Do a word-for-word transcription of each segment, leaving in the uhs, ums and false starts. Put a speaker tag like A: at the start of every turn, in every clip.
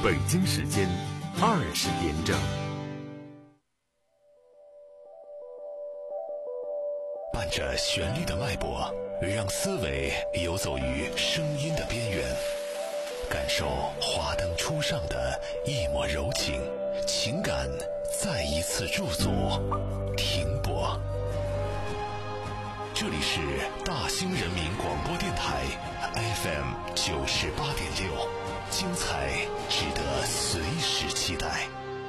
A: 北京时间二十点整。
B: 伴着旋律的脉搏，让思维游走于声音的边缘，感受华灯初上的一抹柔情，情感再一次驻足停泊。这里是大兴人民广播电台 F M 九十八点六，精彩值得随时期待。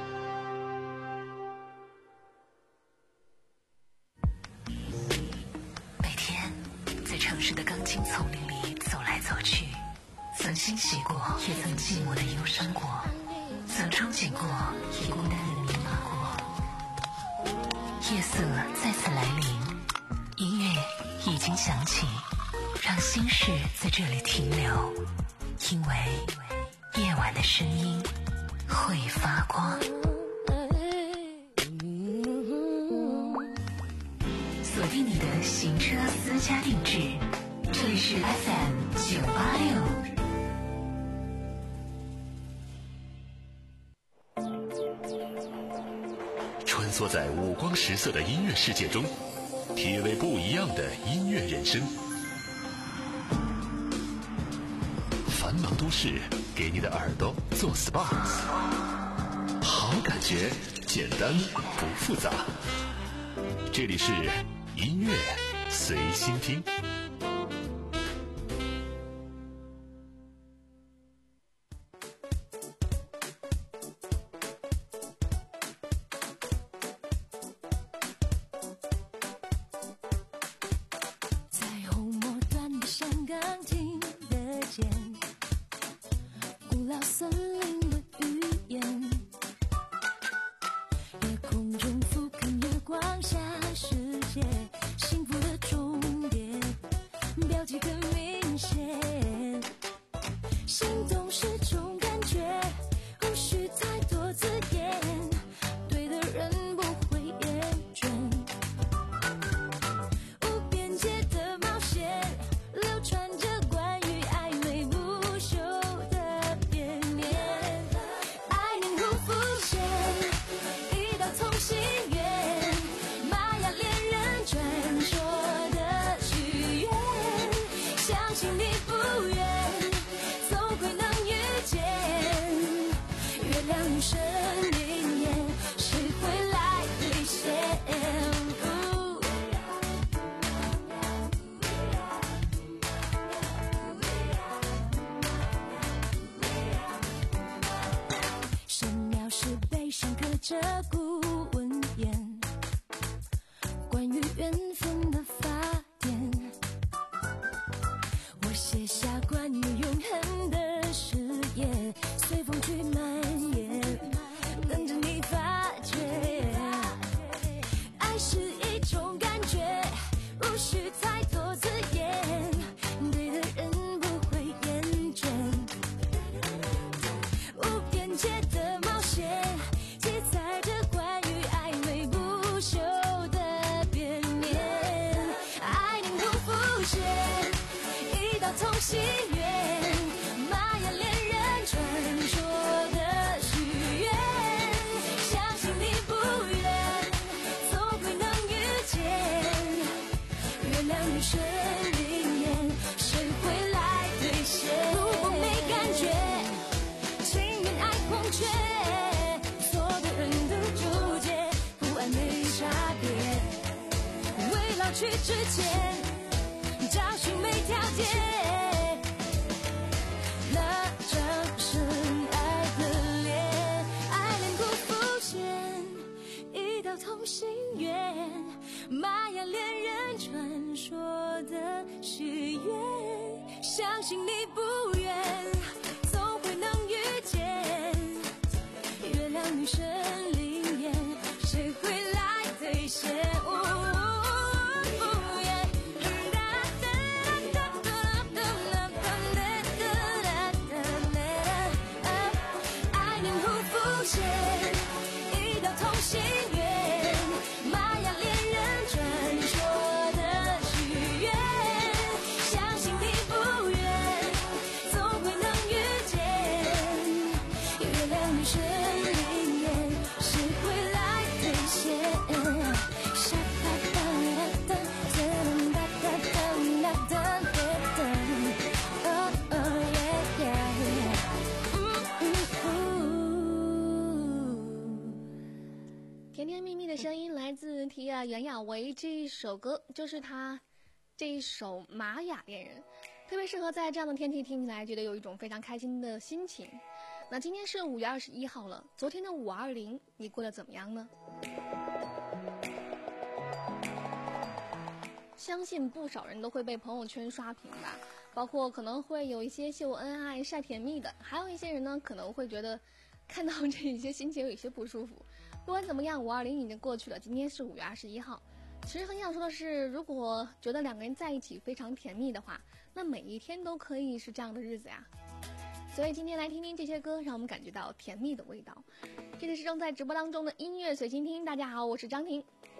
C: 每天在城市的钢筋丛林里走来走去，曾欣喜过，也曾寂寞的忧伤过，曾憧憬过，也孤单的迷茫过。夜色再次来临，音乐已经响起，让心事在这里停留，因为夜晚的声音会发光。锁定你的行车私家定制，这里是 F M 九八六。
B: 穿梭在五光十色的音乐世界中，体味不一样的音乐人生。繁忙都市给你的耳朵做 S P A， 好感觉简单不复杂。这里是音乐随心听。
D: 去之前找寻每条街，那张深爱的脸，爱恋不浮现，一道同心圆，玛雅恋人传说的许愿，相信你不远，总会能遇见，月亮女神灵验，谁会来兑现？
E: 袁娅维这一首歌，就是她这一首《玛雅恋人》，特别适合在这样的天气听起来，觉得有一种非常开心的心情。那今天是五月二十一号了，昨天的五二零你过得怎么样呢？相信不少人都会被朋友圈刷屏吧，包括可能会有一些秀恩爱晒甜蜜的，还有一些人呢可能会觉得看到这一些心情有一些不舒服。不管怎么样，五二零已经过去了，今天是五月二十一号。其实很想说的是，如果觉得两个人在一起非常甜蜜的话，那每一天都可以是这样的日子呀。所以今天来听听这些歌，让我们感觉到甜蜜的味道。这里是正在直播当中的音乐随心听，大家好，我是张婷。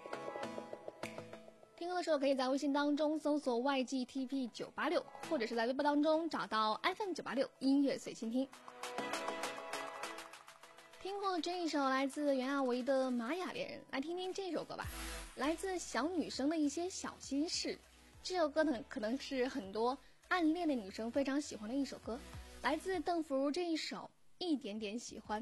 E: 听歌的时候可以在微信当中搜索 Y G T P 九八六， 或者是在微博当中找到 F M 九八六 音乐随心听。听过这一首来自袁娅维的《玛雅恋人》，来听听这首歌吧，来自小女生的一些小心事。这首歌呢可能是很多暗恋的女生非常喜欢的一首歌，来自邓福如这一首《一点点喜欢》。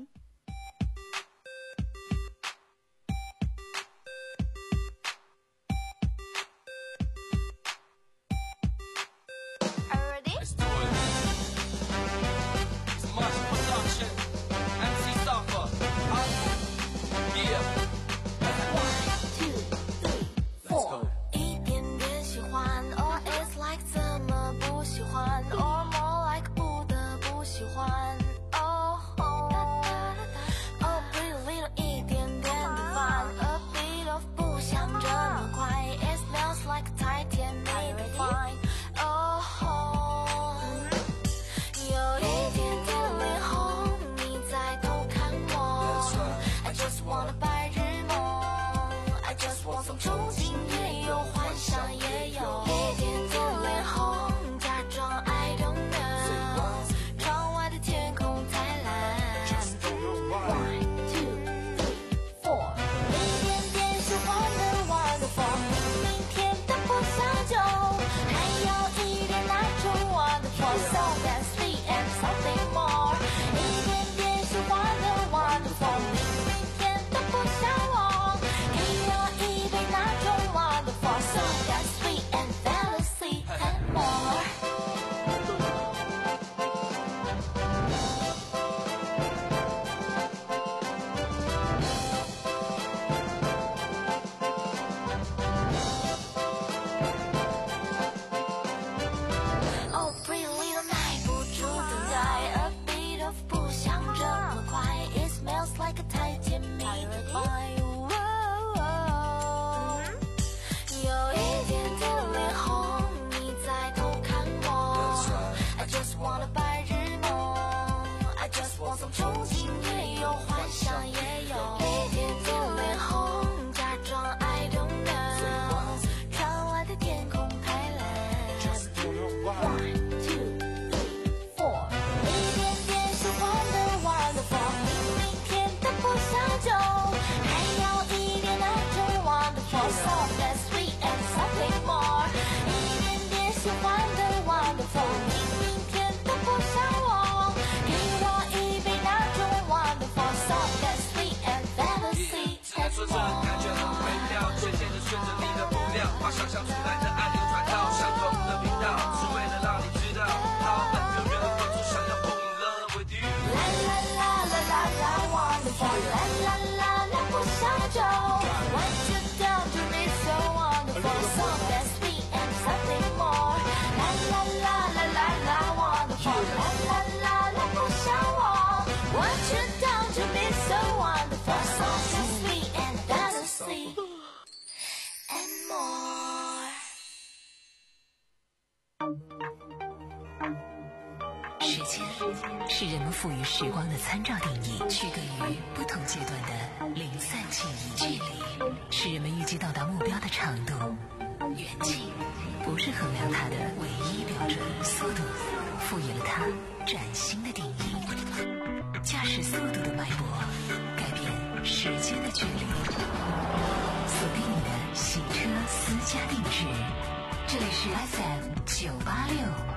C: 时间是人们赋予时光的参照定义，区隔于不同阶段的零散记忆。距离是人们预计到达目标的长度，远近不是衡量它的唯一标准。速度赋予了它崭新的定义，驾驶速度的脉搏改变时间的距离。锁定你的洗车私家定制，这里是 F M 九八六。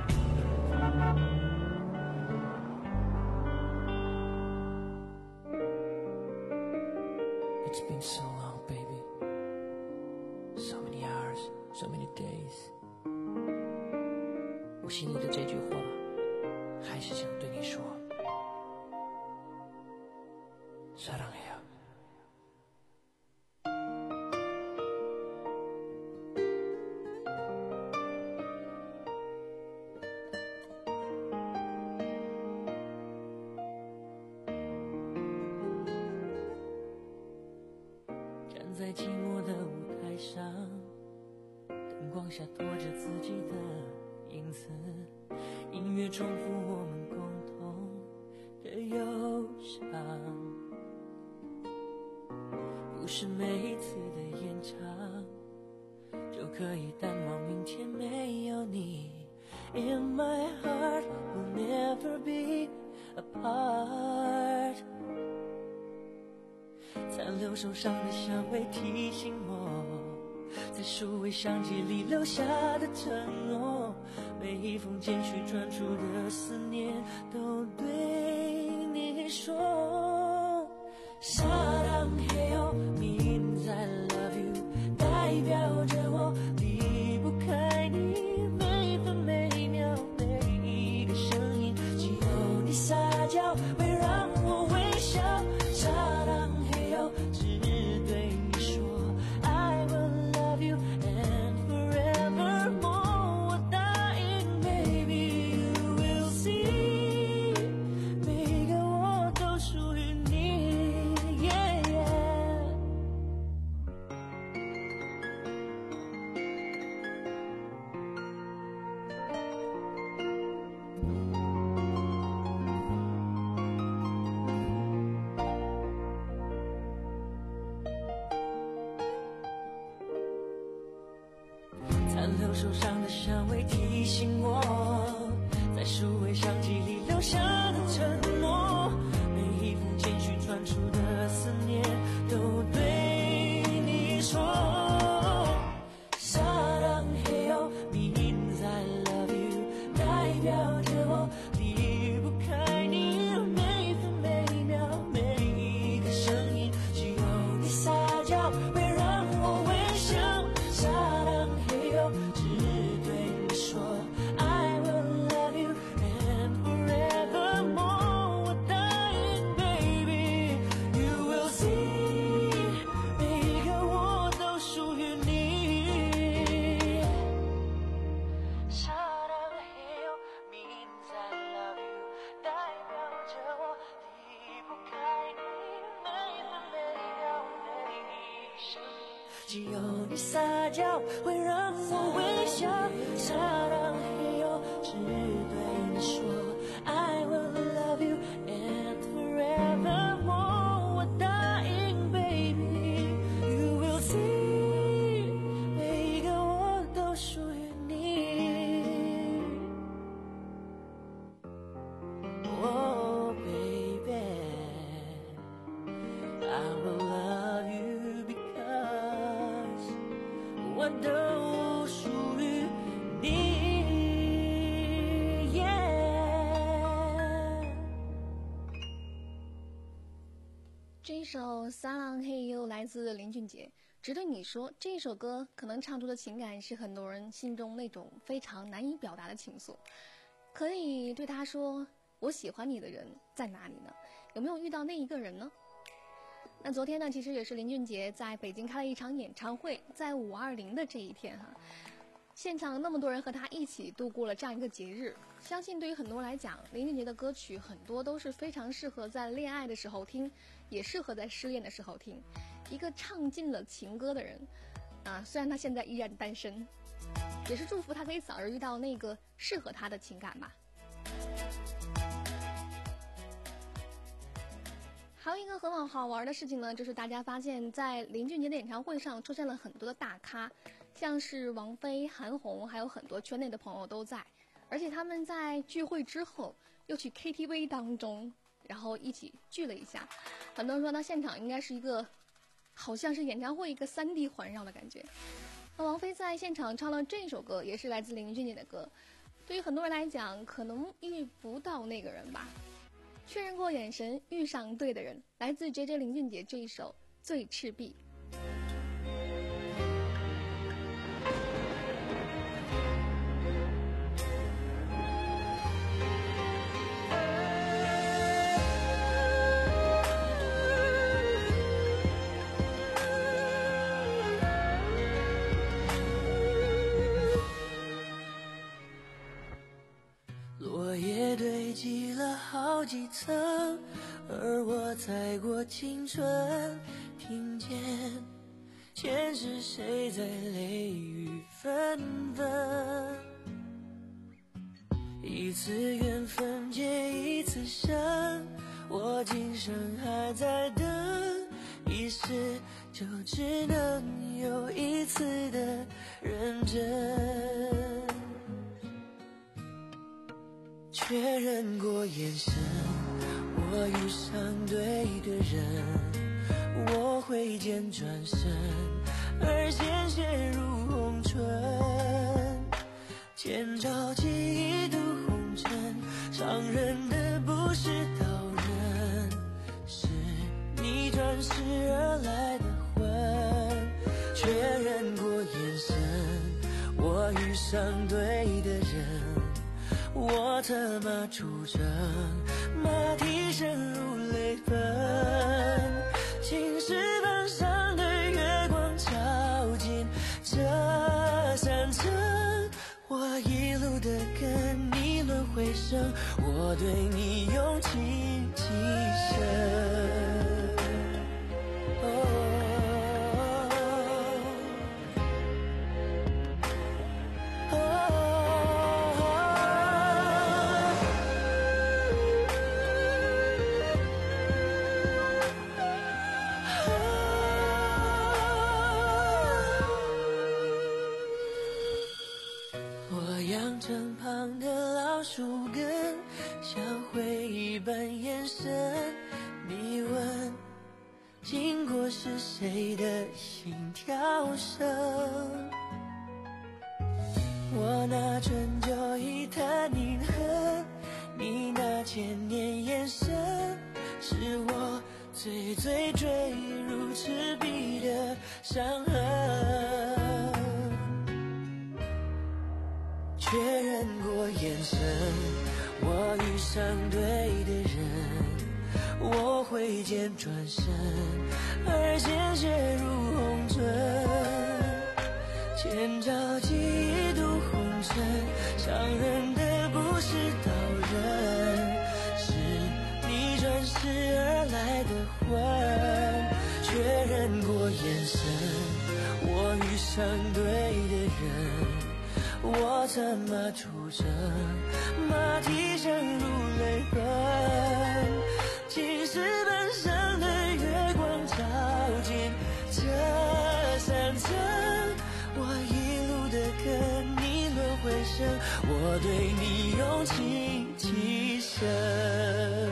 F: It's been so long, baby. 说사랑해요。站在寂寞的舞台上，灯光下拖着自己的影子，音乐重复我们共同的忧伤。不是每一次的演唱就可以淡忘明天没有你。 In my heart we'll never be apart。 残留手上的香味提醒我，在数位相机里留下的承诺，每一封简讯传出的思念都对你说사랑해요 means I love you， 代表着我离不开你，每分每秒每一个声音，只有你撒娇会让我微笑。사랑해요只对你说 I will love you and forevermore， 我答应 baby you will see， 每个我都属于你 yeah, yeah。 残留手上的香味提醒我，在数位相机里留下的承诺，每一封简讯传出的思念都对你说사랑해요 means I love you， 代表着我离不开你，每分每秒每一个声音，只有你撒娇会让我微笑。사랑해요只对你说 I will love you and forevermore， 我答应 baby you will see， 每个我都属于你。사랑해요 means I love you， 代表着我离不开你，每分每秒每一个声音，只有你撒娇会让我微笑。사랑해요只对你说 I will love you and forevermore， 我答应 baby you will see， 每一个我都属于你。Oh baby I will love you because 我都属于你 yeah。
E: 这首《사랑해요》来自林俊杰。只对你说，这首歌可能唱出的情感是很多人心中那种非常难以表达的情愫。可以对他说：“我喜欢你的人在哪里呢？有没有遇到那一个人呢？”那昨天呢，其实也是林俊杰在北京开了一场演唱会，在五二零的这一天哈，现场那么多人和他一起度过了这样一个节日。相信对于很多人来讲，林俊杰的歌曲很多都是非常适合在恋爱的时候听，也适合在失恋的时候听。一个唱尽了情歌的人啊，虽然他现在依然单身，也是祝福他可以早日遇到那个适合他的情感吧。还有一个很好好玩的事情呢，就是大家发现在林俊杰的演唱会上出现了很多的大咖，像是王菲、韩红，还有很多圈内的朋友都在，而且他们在聚会之后又去 K T V 当中，然后一起聚了一下。很多人说到现场应该是一个好像是演唱会一个 三 D 环绕的感觉。那王菲在现场唱了这首歌，也是来自林俊杰的歌，对于很多人来讲可能遇不到那个人吧，确认过眼神，遇上对的人。来自 J J 林俊杰这一首《醉赤壁》。
F: 几层，而我踩过青春，听见前世谁在泪雨纷纷。一次缘分结一次生，我今生还在等，一世就只能有一次的认真。确认过眼神，我遇上对的人，我挥剑转身，而鲜血如红唇。千朝记忆渡红尘，伤人的不是刀刃，是你转世而来的魂。确认过眼神，我遇上对的人，我策马出征，马蹄声如泪奔。青石板上的月光照进这山城，我一路的跟你轮回声，我对你用情极深。身旁的老树根，像回忆般延伸。你问，经过是谁的心跳声？我拿春秋一叹凝恨，你那千年眼神，是我最最坠入赤壁的伤痕。确认过眼神，我遇上对的人，我挥剑转身，而鲜血如红唇。千朝记忆渡红尘，伤人的不是刀刃，是你转世而来的魂。确认过眼神，我遇上对的人，我策马出征，马蹄声如泪奔。青石板上的月光照进这山城，我一路的跟你轮回声，我对你用情极深。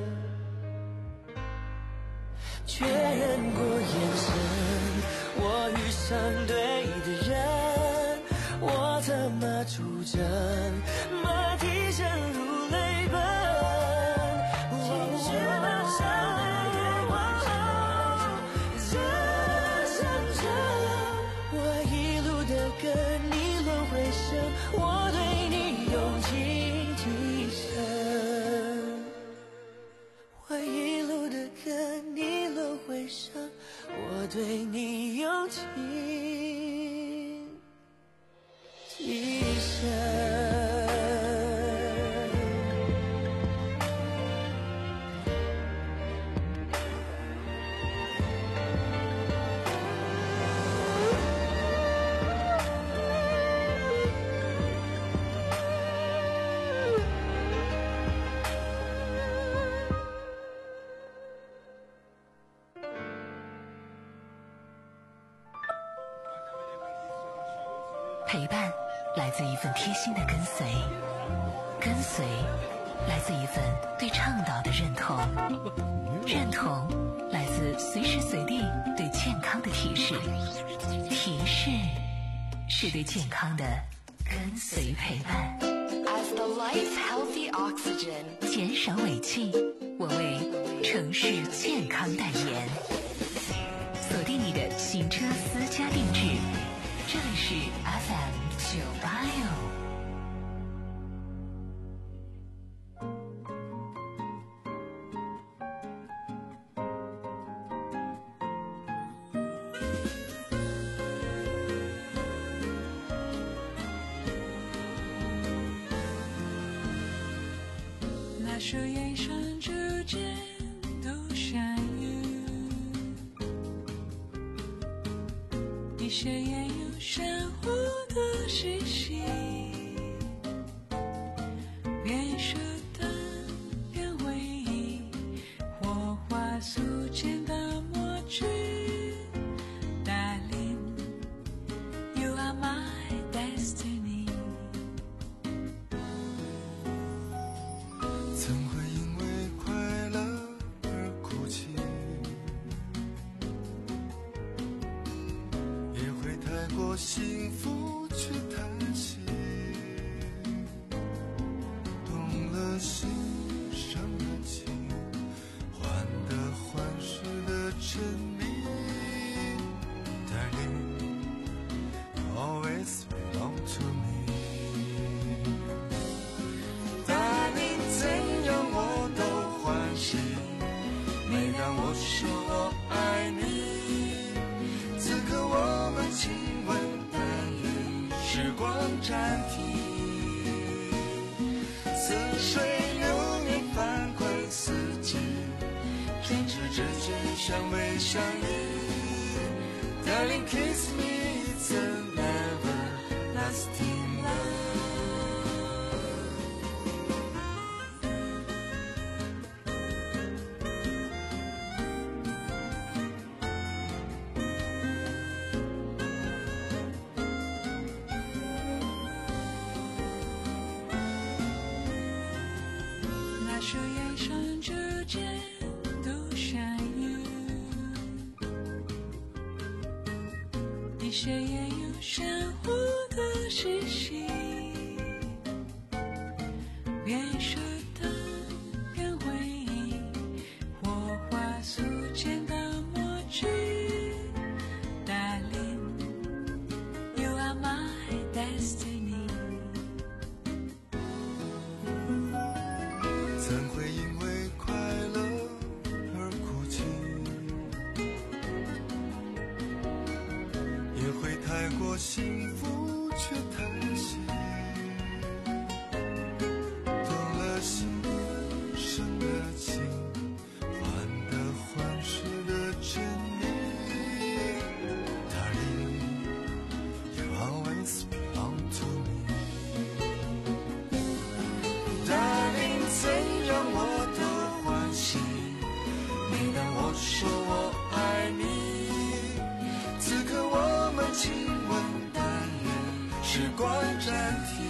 F: 确认过眼神，我遇上对的人，我策马出征，马蹄声如泪奔。青石板上的月光照进这山城，我一路的跟你轮回声，我对你用情极深。我一路的跟你轮回声，我对你用情极深。
C: 陪伴来自一份贴心的跟随，跟随来自一份对倡导的认同，认同来自随时随地对健康的提示，提示是对健康的跟随陪伴。
G: As the life healthy oxygen，
C: 减少尾气，我为城市健康代言。锁定你的行车私家定制，这里是 F M 九八六。
F: 树叶上逐渐都像雨，一些也有珊瑚的气息，边说的边回忆，火花素简的默剧。Darling, you are my destiny。
H: 怎会因为快乐而哭泣？也会太过幸福却叹息。动了心，伤了情，患得患失的沉迷。Darling, you always belong to me。Darling，怎样我都欢喜。每当我说我爱你，此刻我们亲吻，但愿时光暂停。似水流年翻滚四季，转至之间相偎相依。Darling, kiss me, it's an everlasting love。
F: 那树叶上逐渐都像雨，一些也有珊瑚的气息，边说的边回忆，火花素简的默剧。Darling, you are my destiny。
H: 怎会因为快乐而哭泣？也会太过幸福却叹息。动了心，生了情，患得患失的沉迷。Darling, you always belong to me。Darling，怎样我都欢喜。每当我说我爱你，此刻我们亲吻，但愿时光暂停。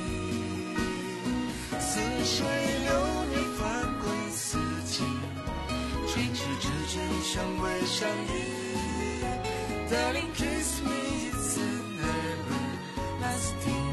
H: 似水流年翻滚四季，转至之间相偎相依。Darling, kiss me, it's an everlasting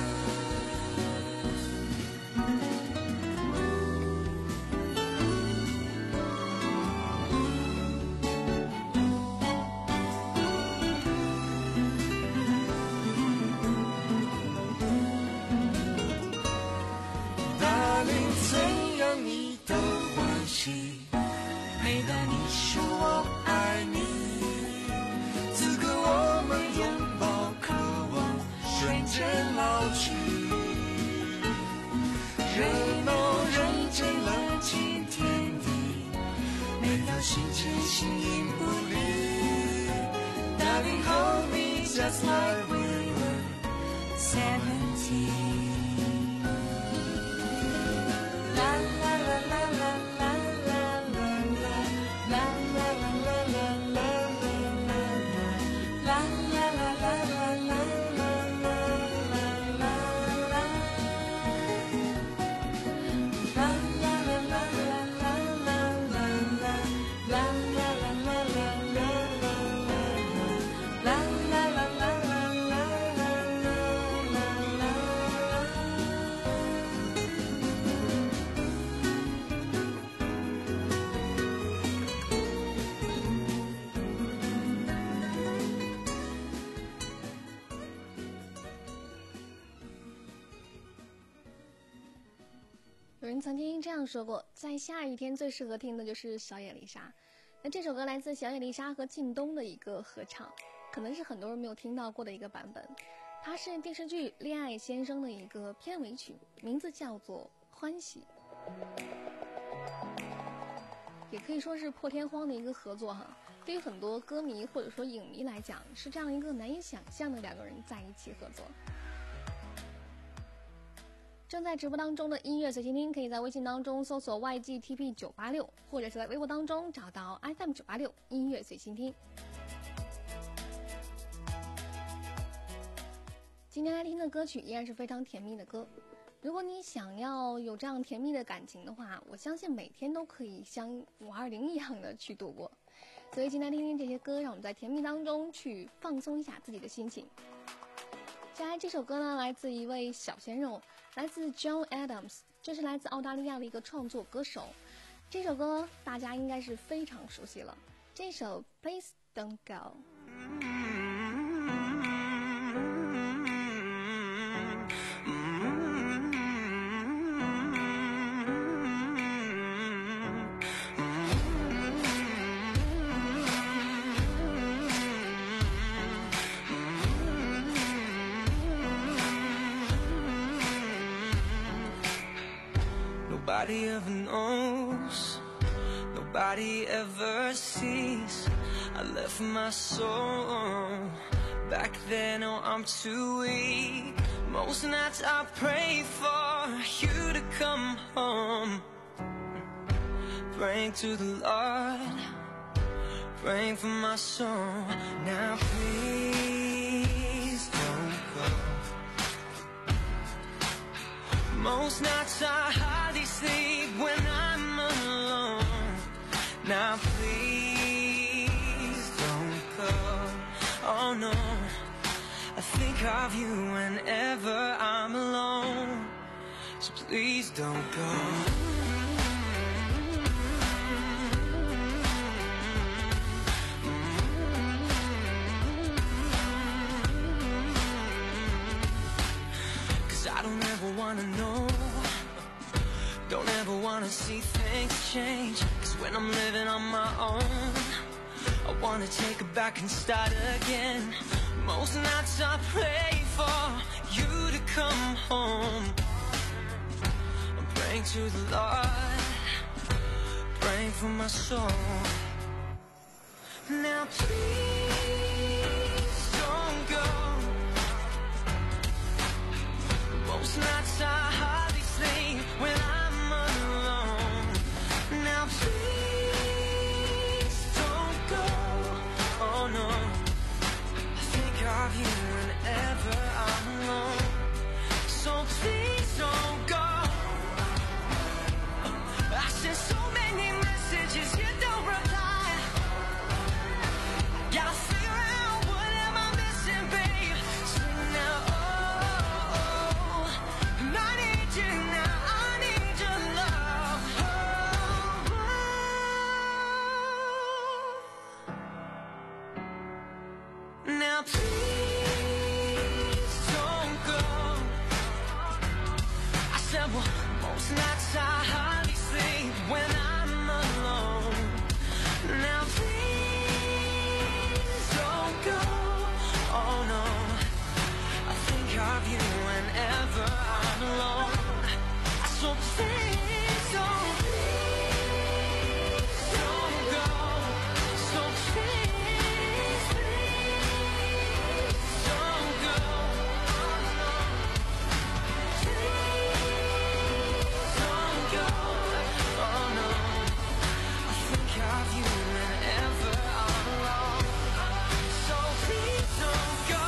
H: love。Darling，怎样你都欢喜。每当你说我爱你，此刻我们拥抱，渴望瞬间老去。热闹人间，冷清天地，每条心间形影不离。Darling, hold me just like we were seventeen。
E: 有人曾经这样说过，在下雨天最适合听的就是小野丽莎。那这首歌来自小野丽莎和靳东的一个合唱，可能是很多人没有听到过的一个版本。它是电视剧《恋爱先生》的一个片尾曲，名字叫做《欢喜》。 也可以说是破天荒的一个合作哈。对于很多歌迷或者说影迷来讲，是这样一个难以想象的两个人在一起合作。正在直播当中的音乐随心听，可以在微信当中搜索 Y G T P 九八六，或者是在微博当中找到 F M 九八六音乐随心听。今天来听的歌曲依然是非常甜蜜的歌。如果你想要有这样甜蜜的感情的话，我相信每天都可以像五二零一样的去度过。所以今天听听这些歌，让我们在甜蜜当中去放松一下自己的心情。接下来这首歌呢，来自一位小鲜肉，来自 John Adams， 这是来自澳大利亚的一个创作歌手。这首歌大家应该是非常熟悉了，这首 Please Don't
H: Go。Nobody ever knows, nobody ever sees. I left my soul back then, oh I'm too weak. Most nights I pray for you to come home, praying to the Lord, praying for my soul. Now please don't go. Most nights I hardly sleep when I'm alone. Now please don't go. Oh no, I think of you whenever I'm alone. So please don't go. I don't ever wanna know, don't ever wanna see things change. Cause when I'm living on my own, I wanna take it back and start again. Most nights I pray for you to come home. I'm praying to the Lord, praying for my soul. Now please don't go. Most nights I hardly sleep when I'm alone. Now please don't go. Oh no, I think of you whenever I'm alone. So please don't go. I sent so many messages, you don't reply. Gotta figure out what am I missing, babe. Sing now. Now please don't go. I said, well, most nights I hardly sleep when I'm alone. Now please don't go. Oh no, I think of you whenever I'm alone. So please don't, please don't go. So please, please don't go. Please don't go. Oh no, I think of you whenever I'm alone. So please don't go.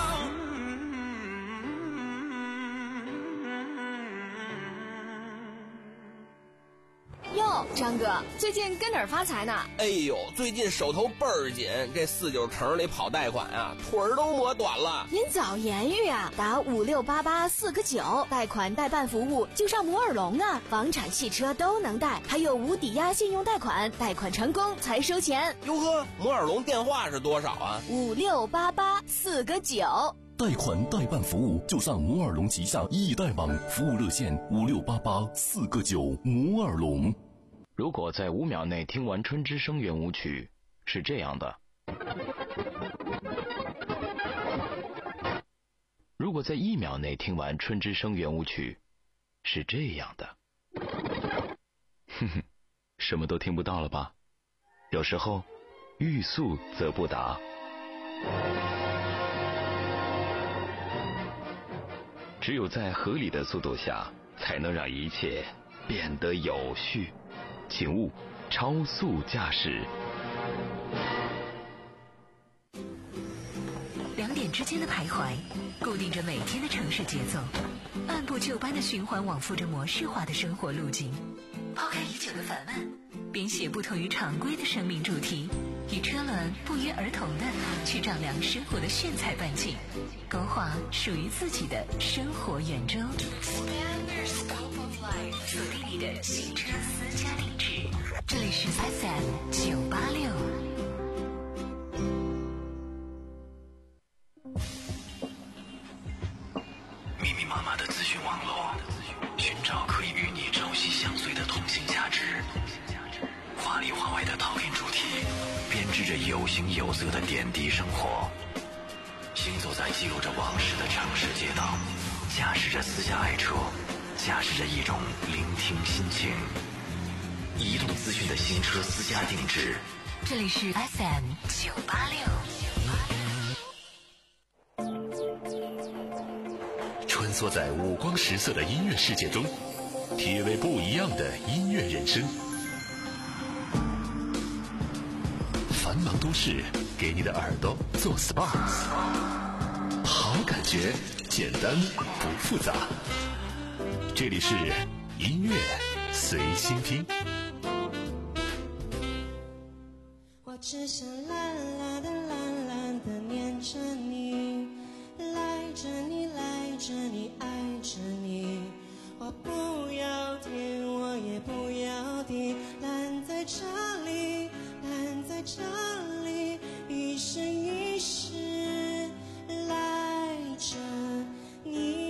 H: Mm-hmm.
I: 哟，张哥，最近跟哪儿发财呢？
J: 哎呦，最近手头倍儿紧，这四九城里跑贷款啊，腿儿都磨短了。
I: 您早言语啊，打五六八八四个九，贷款代办服务就上摩尔龙啊，房产、汽车都能贷，还有无抵押信用贷款，贷款成功才收钱。
J: 哟呵，摩尔龙电话是多少啊？
I: 五六八八四个九。
K: 贷款代办服务就上摩尔龙旗下易贷网，服务热线五六八八四个九。摩尔龙。
L: 如果在五秒内听完春之声圆舞曲，是这样的；如果在一秒内听完春之声圆舞曲，是这样的； 哼哼，什么都听不到了吧？有时候欲速则不达。只有在合理的速度下，才能让一切变得有序。请勿超速驾驶。
C: 两点之间的徘徊，固定着每天的城市节奏，按部就班的循环往复着模式化的生活路径。抛开已久的烦闷，编写不同于常规的生命主题，与车轮不约而同的去丈量生活的炫彩半径，勾画属于自己的生活圆周。锁定你的新车私家定制，这里是 F M 九八六。
B: 密密麻麻的资讯网络，寻找可以与你朝夕相随的通信价值。华里华外的陶片主题，编织着有形有色的点滴生活。行走在记录着往事的城市街道，驾驶着私家爱车，驾驶着一种聆听心情。移动资讯的新车私家定制，
C: 这里是 F M 九八六。
B: 穿梭在五光十色的音乐世界中，体味不一样的音乐人生。繁忙都市给你的耳朵做 S P A， 好感觉简单不复杂。这里是音乐随心听。
F: 我只想懒懒的懒懒的念着你，赖着你赖着你爱着你，我不要天我也不要地，懒在这里懒在这里，一生一世赖着你。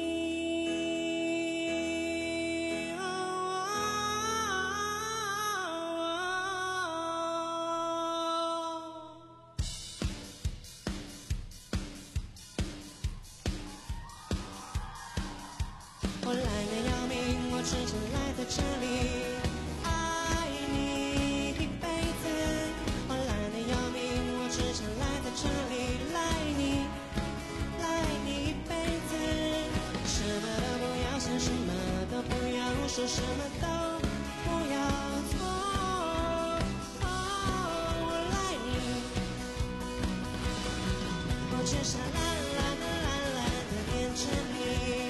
F: 我懒得要命，我只想赖在这里爱你一辈子。我懒得要命，我只想赖在这里赖你赖你一辈子。什么都不要想，什么都不要说，什么都不要做。哦，我赖你，我只想懒懒的懒懒的念着你。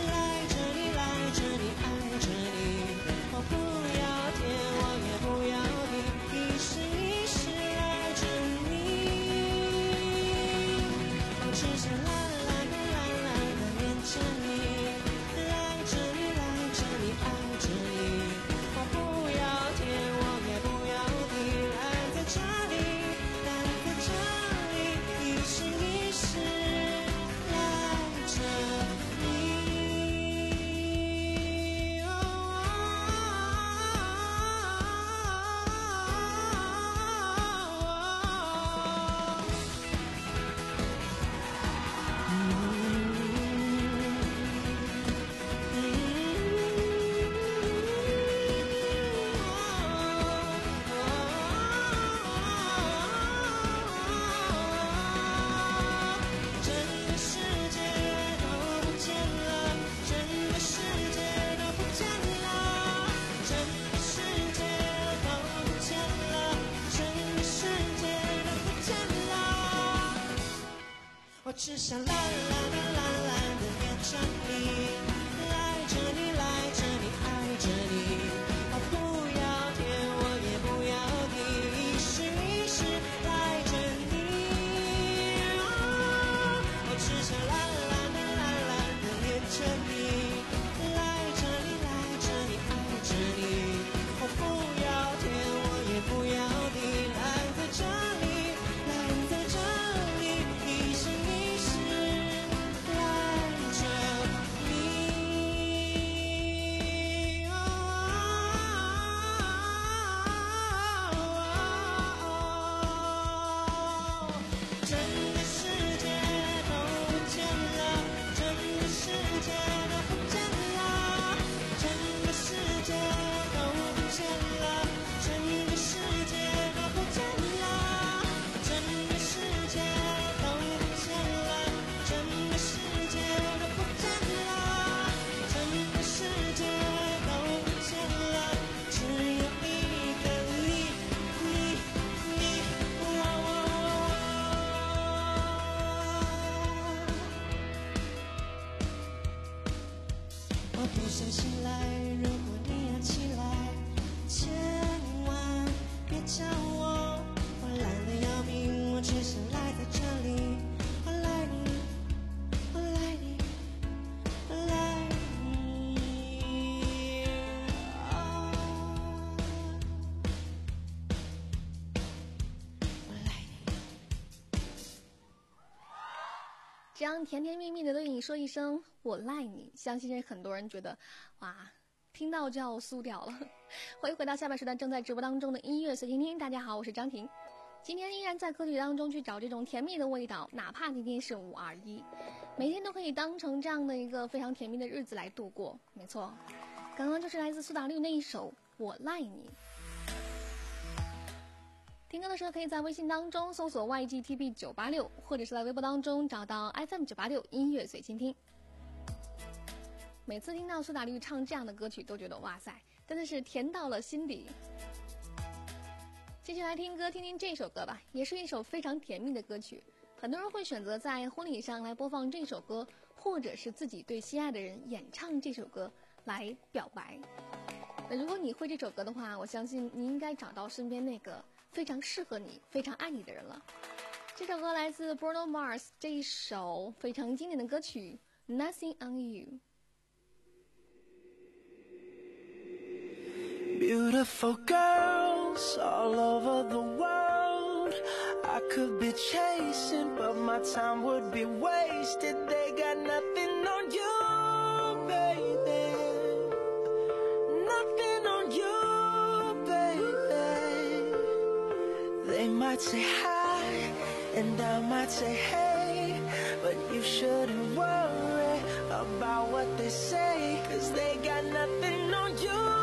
F: 只想懒懒的懒懒的念着你，赖着你赖着你爱着你，我不要天我也不要地，一世一世赖着你。哦，我只想懒懒的懒懒的念着你，赖着你赖着你爱着你，我不要天我也不要地，赖在这里赖在这里，一生一世整个世界都不见了。
E: 这样甜甜蜜蜜的对你说一声我赖你，相信很多人觉得哇，听到就要酥掉了。欢迎回到下半时段正在直播当中的音乐随听听，大家好，我是张婷。今天依然在歌曲当中去找这种甜蜜的味道，哪怕今天是五二一，每天都可以当成这样的一个非常甜蜜的日子来度过。没错，刚刚就是来自苏打绿那一首我赖你。听歌的时候可以在微信当中搜索 Y G T B 九八六，或者是在微博当中找到 F M 九八六音乐随倾听。每次听到苏打绿唱这样的歌曲都觉得哇塞，真的是甜到了心底。继续来听歌，听听这首歌吧，也是一首非常甜蜜的歌曲。很多人会选择在婚礼上来播放这首歌，或者是自己对心爱的人演唱这首歌来表白。那如果你会这首歌的话，我相信你应该找到身边那个非常适合你、非常爱你的人了。这首歌来自 Bruno Mars 这一首非常经典的歌曲 Nothing on You。Beautiful girls all over the world, I could be chasing, but my time would be wasted. They got nothing on you, baby. Nothing on you, baby. They might say hi, and I might say hey, but you shouldn't worry about what they say, 'cause they got nothing on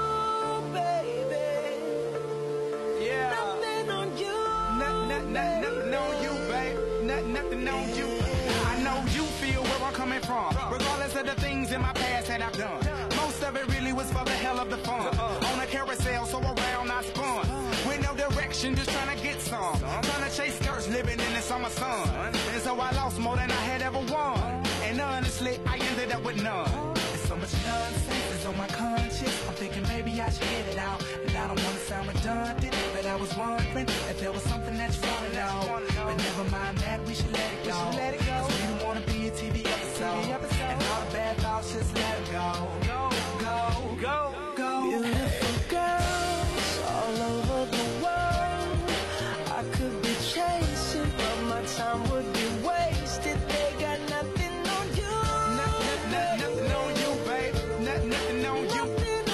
E: you.Nothing on you,
M: nothing, nothing, nothing on you, babe. Nothing, nothing on you. I know you feel where I'm coming from, regardless of the things in my past that I've done. Most of it really was for the hell of the fun. On a carousel, so around I spun. With no direction, just trying to get some. Trying to chase skirts, living in the summer sun. And so I lost more than I had ever won. And honestly, I ended up with none. There's so much nonsense is on my conscience. I'm thinking maybe I should get it out. And I don't want to sound redundant, but I was wondering if there was something that you want to know. But never mind that, we should let it go. Cause we don't want to be a T V episode. And all the bad thoughts, just let it go. Go, go, go, go. Beautiful girls all over the world, I could be chasing, but my time would be wasted. They got nothing on you. Nothing, nothing on you, babe. Nothing, nothing on you.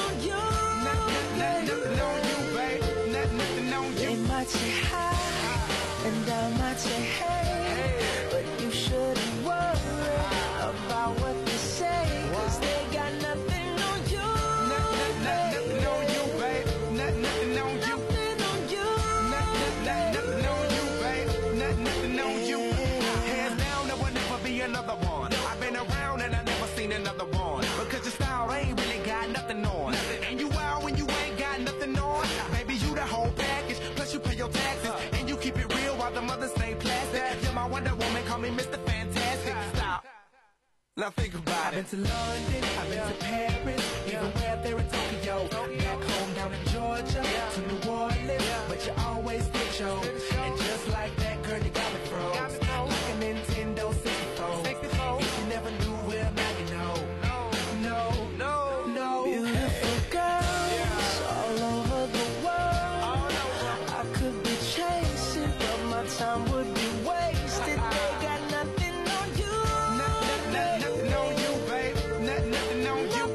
M: Nothing on you, babe. Nothing, nothing on you. They might say hi, and I might say hey, but you shouldn't worry about what they say, 'cause they got nothing on you. Nothing, nothing on you, babe. Nothing, nothing on you. Nothing on you. Nothing, nothing on you, babe. Nothing, nothing on you. Hands down, there will never be another one. I've been around and I never seen another one, because your style ain't really got nothing on. And you wild when you ain't got nothing on. Baby, you the whole package, plus you pay your taxes, and you keep it real while the mothers stay plastic. You're my Wonder Woman, call me Mister Fantastic. Stop. Now think about it. I've been to London, I've been to Paris, even where there in Tokyo. Back home down in Georgia, to New Orleans, but you always did show. And just like that, girl, you got me froze. Like a Nintendo sixty-four. If you never knew, well, now you know. No, no, no. Beautiful girls all over the world, I could be chasing, but my time would be wasted. They got nothing on you. Nothing on you, babe. Nothing on you.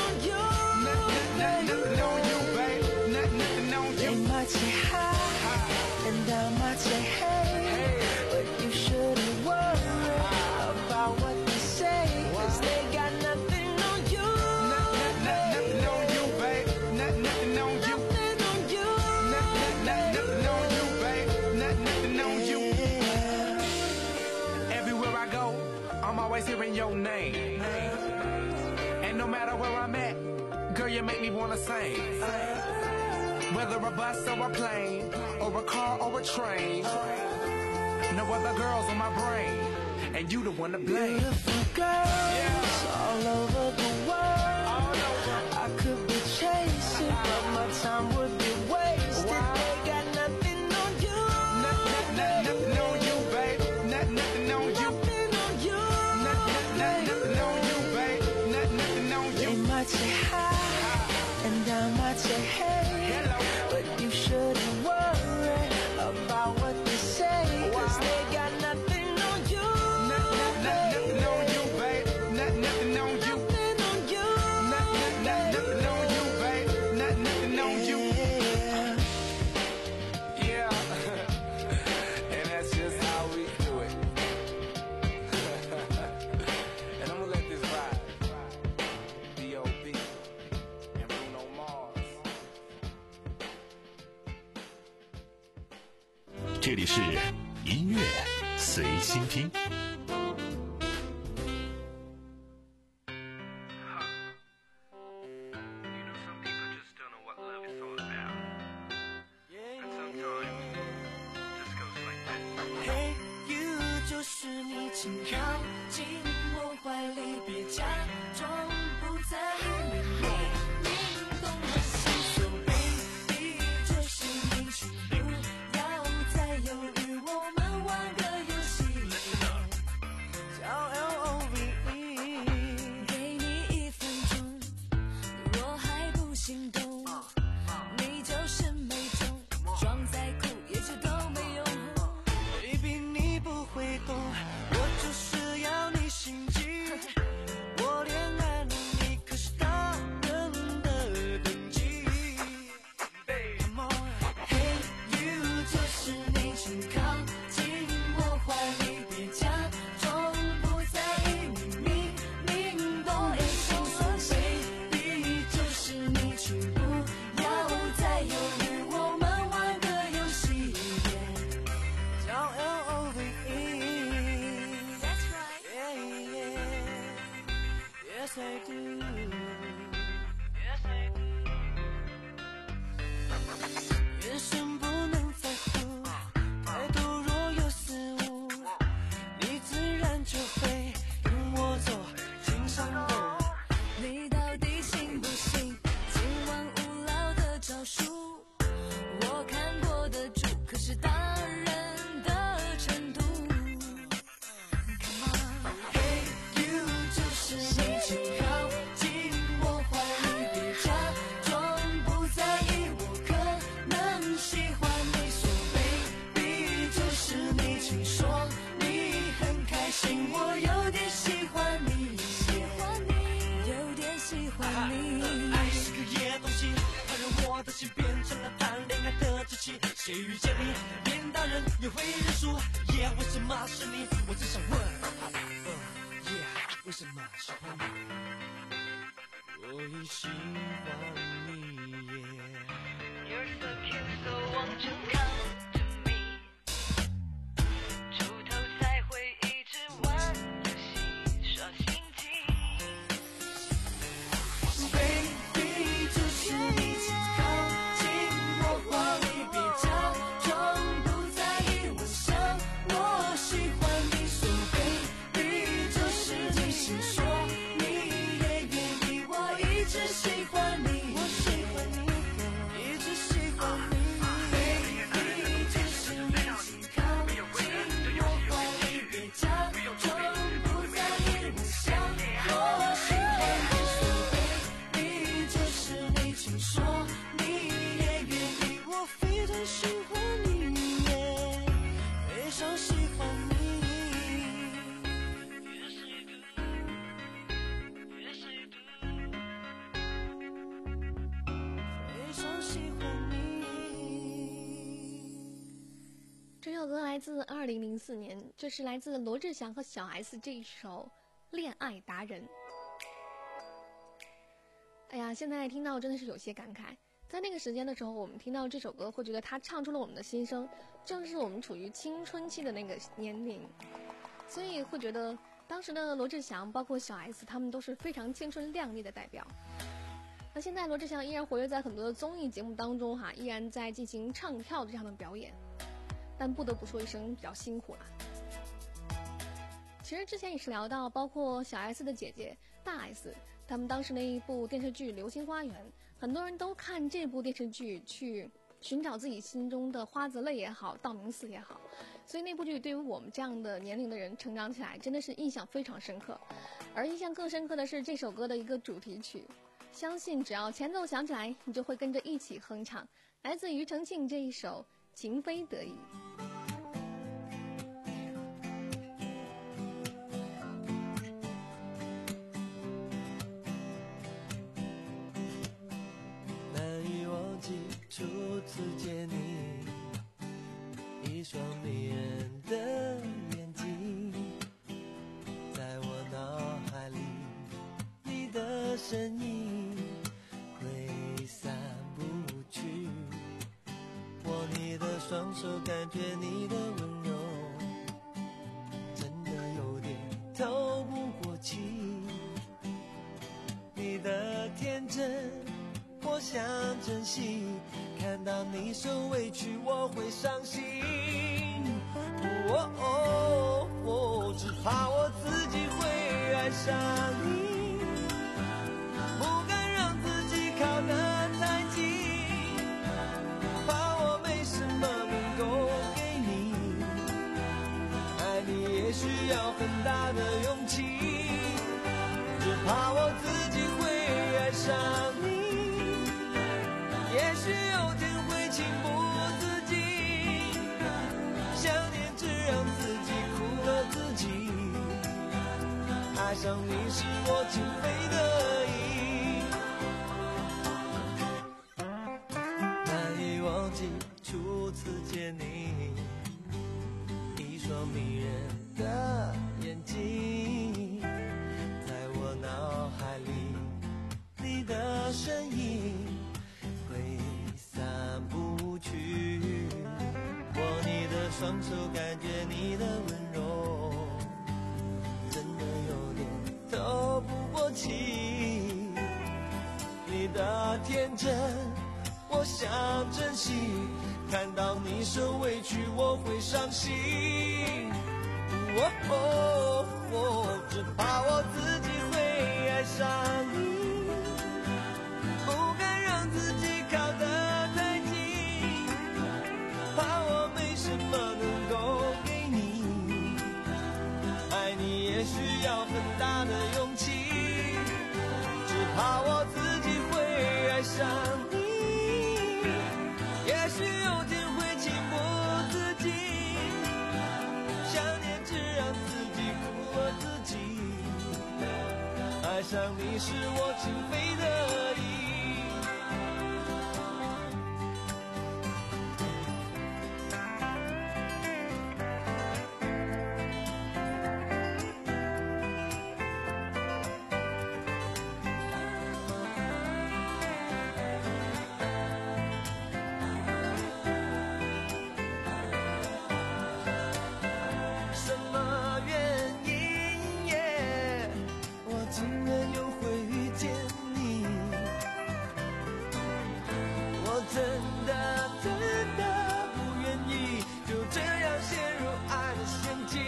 M: Nothing on you, babe. Nothing on you. They might say hi, and I might say hey, but you shouldn't worry about what they say, 'cause they got nothing on you. Nothing on you, babe. Nothing on you. Nothing on you. Nothing on you, babe. Nothing on you. Everywhere I go, I'm always hearing your name. And no matter where I'm at, girl, you make me wanna sing. Whether a bus or a plane, or a car or a train, no other girls on my brain, and you the one to blame. Beautiful girls all over the world, I could be chasing, but my time would be wasted. They got nothing on you. Nothing on you, babe. Nothing on you. Nothing on you, babe. Nothing on you. They might say hi, and I might say hey, but you shouldn't worry about what they say, 'cause they got nothing on you. Nothing
B: 这里是音乐随心听。
F: Hey you， 就是你，请靠近我怀里，别假装不在意，明明明懂我心，So baby， 这是你，请不要再犹豫，我们玩个游戏，叫 L O V E， 给你一分钟，我还不心动，你就是没中，装再酷也就都没用。Baby， 你不会懂，我就是要你心机。我恋爱了你，可是大人的等级。Come on， Hey you， 就是你，请靠近我怀里，别假装不在意，明明明懂我心酸。Baby， 就是你，请不要再犹豫，我们玩个游戏，叫 L O V E。That's right. Yeah, yeah. Yes, I do. Yes, I do. 眼神不能在乎，态度若有失误，你自然就会跟我走进山洞。你到底信不信今晚无聊的招数？我看过的主可是大人的程度。Come on， Hey you， 就是你，请靠近我怀里，别假装不在意，我可能喜欢你。So baby， 就是你，请说你很开心，我有点喜欢你，喜欢你，有点喜欢你。爱是个野东西，它让我的心变成了谈恋爱的机器。谁遇见你，连大人也会认输。Yeah， 为什么是你？我只想问。呃 Yeah， 为什么喜欢你？我也喜欢你。Yeah。You're so cute, so won't you come to me？ 出头才会一直玩游戏，耍心机。Baby， 就是你，请靠近我怀里，别假装不在意，我想我喜欢你。So baby， 就是你，请说你也愿意，我一直喜欢你，我喜欢你，一直喜欢你。Baby， 就是你，请靠近我怀里，别假装不在意，我想我喜欢你。So baby， 就是你，请说你也愿意，我非常喜欢你，非常喜欢你。Yes I do， 非常喜欢你。
E: 这首歌来自二零零四年，这是来自罗志祥和小 S 这一首《恋爱达人》。哎呀，现在听到真的是有些感慨。在那个时间的时候，我们听到这首歌，会觉得它唱出了我们的心声，正是我们处于青春期的那个年龄，所以会觉得当时的罗志祥，包括小 S， 他们都是非常青春靓丽的代表。那现在罗志祥依然活跃在很多的综艺节目当中哈，依然在进行唱跳的这样的表演，但不得不说一声比较辛苦了。其实之前也是聊到，包括小 S 的姐姐大 S， 他们当时那一部电视剧《流星花园》，很多人都看这部电视剧去寻找自己心中的花泽类也好，道明寺也好，所以那部剧对于我们这样的年龄的人成长起来真的是印象非常深刻。而印象更深刻的是这首歌的一个主题曲，相信只要前奏响起来，你就会跟着一起哼唱，来自庾澄庆这一首《情非得已》。
F: 难以忘记初次见你，一双迷人的眼睛，在我脑海里，你的身影挥散不去，握你的手双手感觉你的温柔，真的有点透不过气。你的天真我想珍惜，看到你受委屈我会伤心。哦哦哦，只怕我自己会爱上你，不敢让自己靠得太近，怕我没什么能够给你，爱你也需要很大的勇气，只怕我自己会爱上你，也许有天会情不自禁，想念只让自己苦了自己，爱上你是我情非得已，难以忘记初次见你，一双迷人的眼睛，在我脑海里你的身影挥散不去，握你的双手感觉你的温柔，真的有点透不过气，你的天真我想珍惜，看到你受委屈我会伤心。哦哦哦，只怕我自己会爱上你，不敢让自己靠得太近，怕我没什么能够给你，爱你也需要很大的勇气，只怕我自己会爱上你，也许有天会情不自禁，想念只让自己苦了自己，爱上你是我情非得已。什么原因耶？我竟然又会遇见你，我真的真的不愿意就这样陷入爱的陷阱。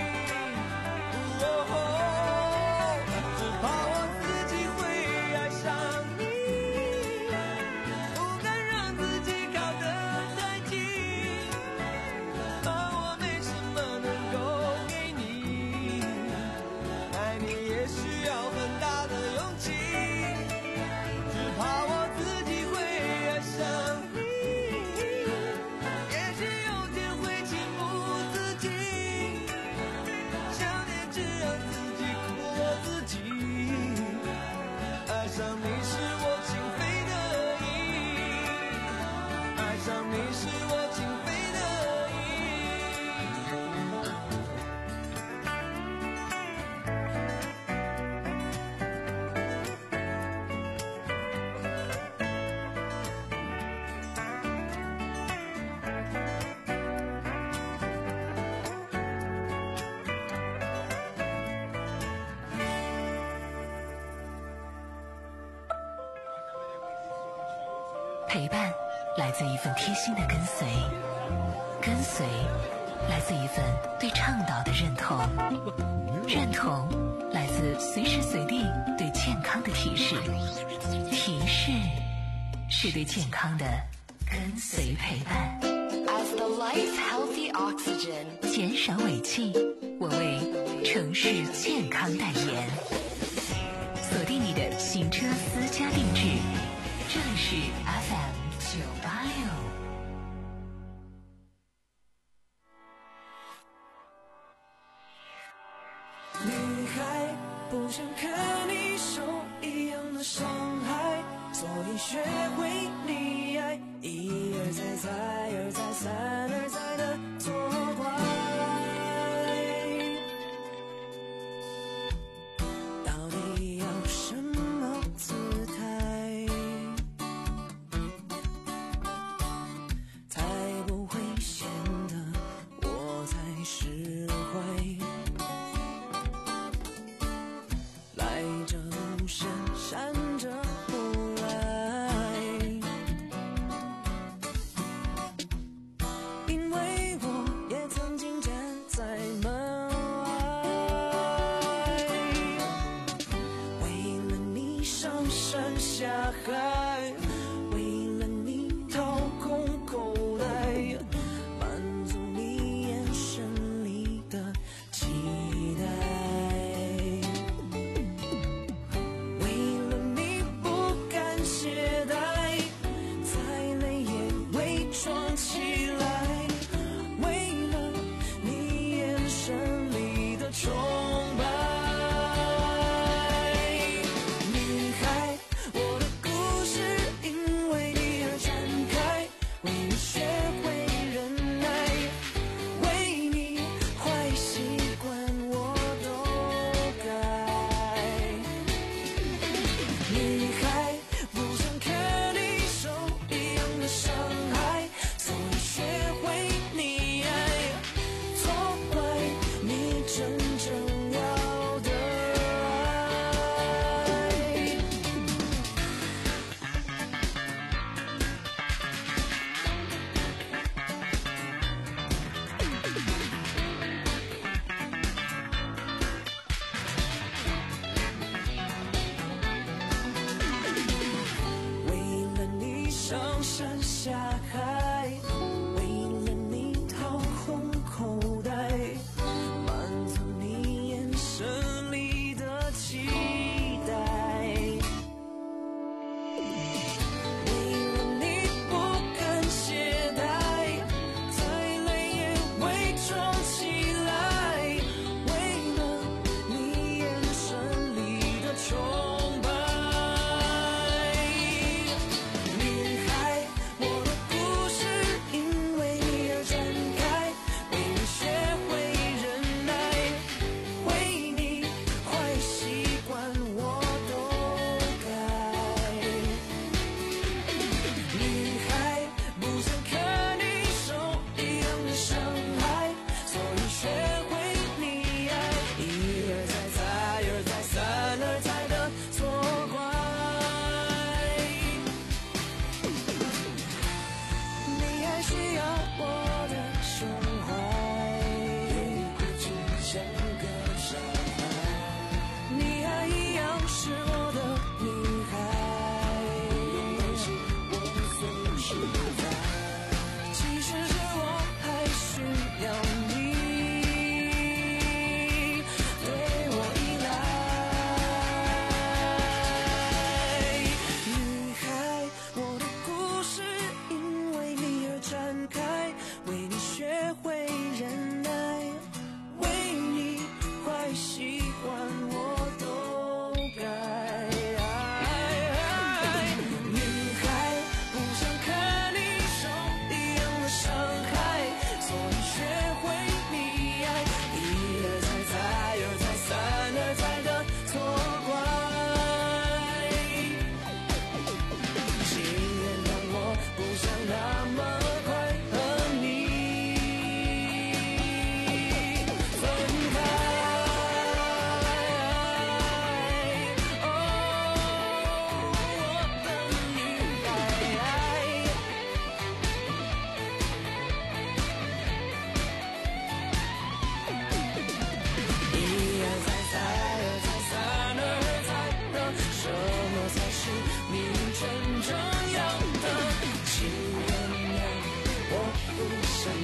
F: 哦，只怕我自己会爱上你，不敢让自己靠得太近，怕我没什么能够给你，爱你也需要很大的勇气，只怕我自己会爱上你，也许有天会情不自禁，想念只让自己苦了自己，爱上你是我情非得已，爱上你是我情非得已。
C: 陪伴来自一份贴心的跟随，跟随来自一份对倡导的认同，认同来自随时随地对健康的提示，提示是对健康的跟随陪伴。
G: As the life healthy oxygen，
C: 减少尾气，我为城市健康代言。锁定你的行车私家定制，这里是 F M 九八六。
F: 女孩不想看你受一样的伤害，所以学会溺爱，一而再再而再三而再的错怪。到底要什么姿态，才不会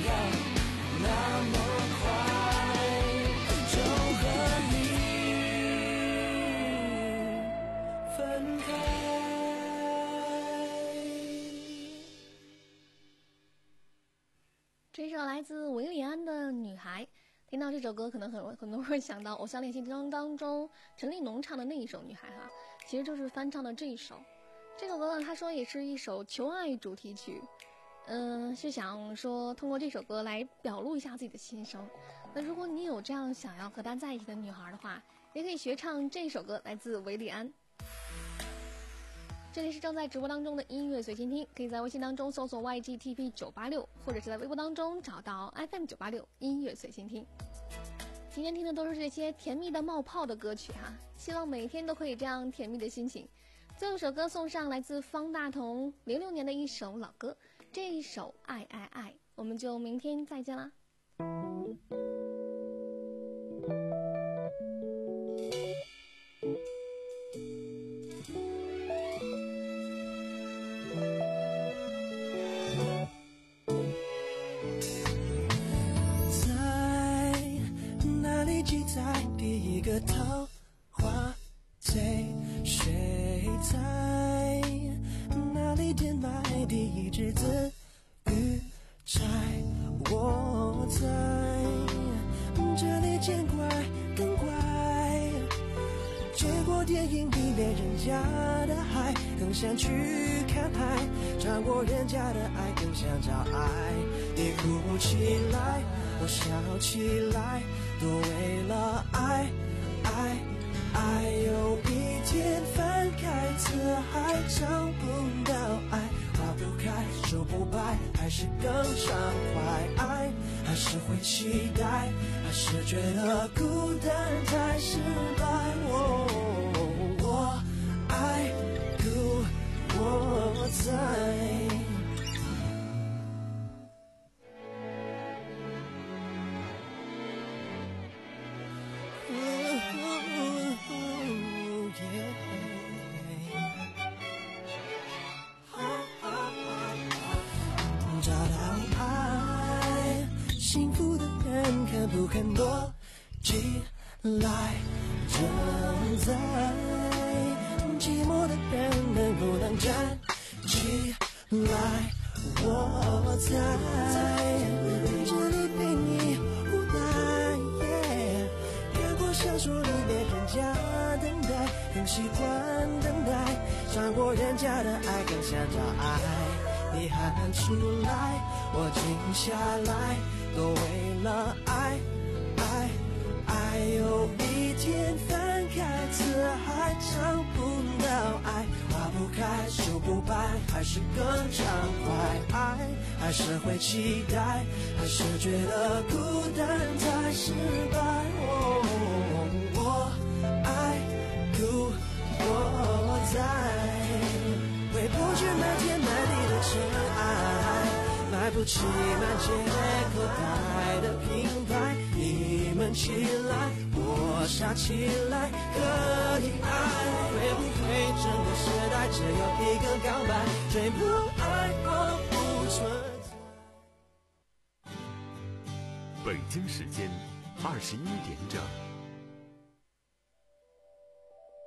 F: 那么快就和你分开。
E: 这首来自维里安的《女孩》，听到这首歌，可能很很多人会想到《偶像练习生》当中陈立农唱的那一首《女孩》哈，其实就是翻唱的这一首。这首歌呢，他说也是一首求爱主题曲，嗯，是想说通过这首歌来表露一下自己的心声。那如果你有这样想要和他在一起的女孩的话，也可以学唱这首歌，来自维里安。这里是正在直播当中的音乐随心听，可以在微信当中搜索 Y G T P 九八六，或者是在微博当中找到 F M 九八六音乐随心听。今天听的都是这些甜蜜的冒泡的歌曲哈，希望每天都可以这样甜蜜的心情。最后一首歌送上来自方大同零六年的一首老歌，这一首爱爱爱，我们就明天再见啦。
F: 在第一个桃花醉，谁在哪里点买第一只紫玉钗？我在这里见怪更怪，见过电影里面人家的海，更想去看海，尝过人家的爱，更想找爱。你哭起来，我笑起来，都为了爱，爱，爱有一天翻开词海，找不到爱，花不开，树不白，还是更畅快，爱还是会期待，还是觉得孤单太失败。我我爱故我在。找到爱，幸福的人肯不肯躲起来？正在寂寞的人能不能站起来？我在这里陪你无奈，看过小说里面人家等待，更喜欢等待，尝过人家的爱，更想找爱。你喊出来，我静下来，都为了爱，爱，爱有一天翻开词海，找不到爱，花不开，树不白，还是更畅快，爱还是会期待，还是觉得孤单太失败。哦，我爱故我在，回不去满天满地的尘埃，买不起满街口袋的品牌，你们起来，我傻起来，可以爱。会不会整个时代只有一个告白，谁不爱我不存在。
A: 北京时间二十一点整。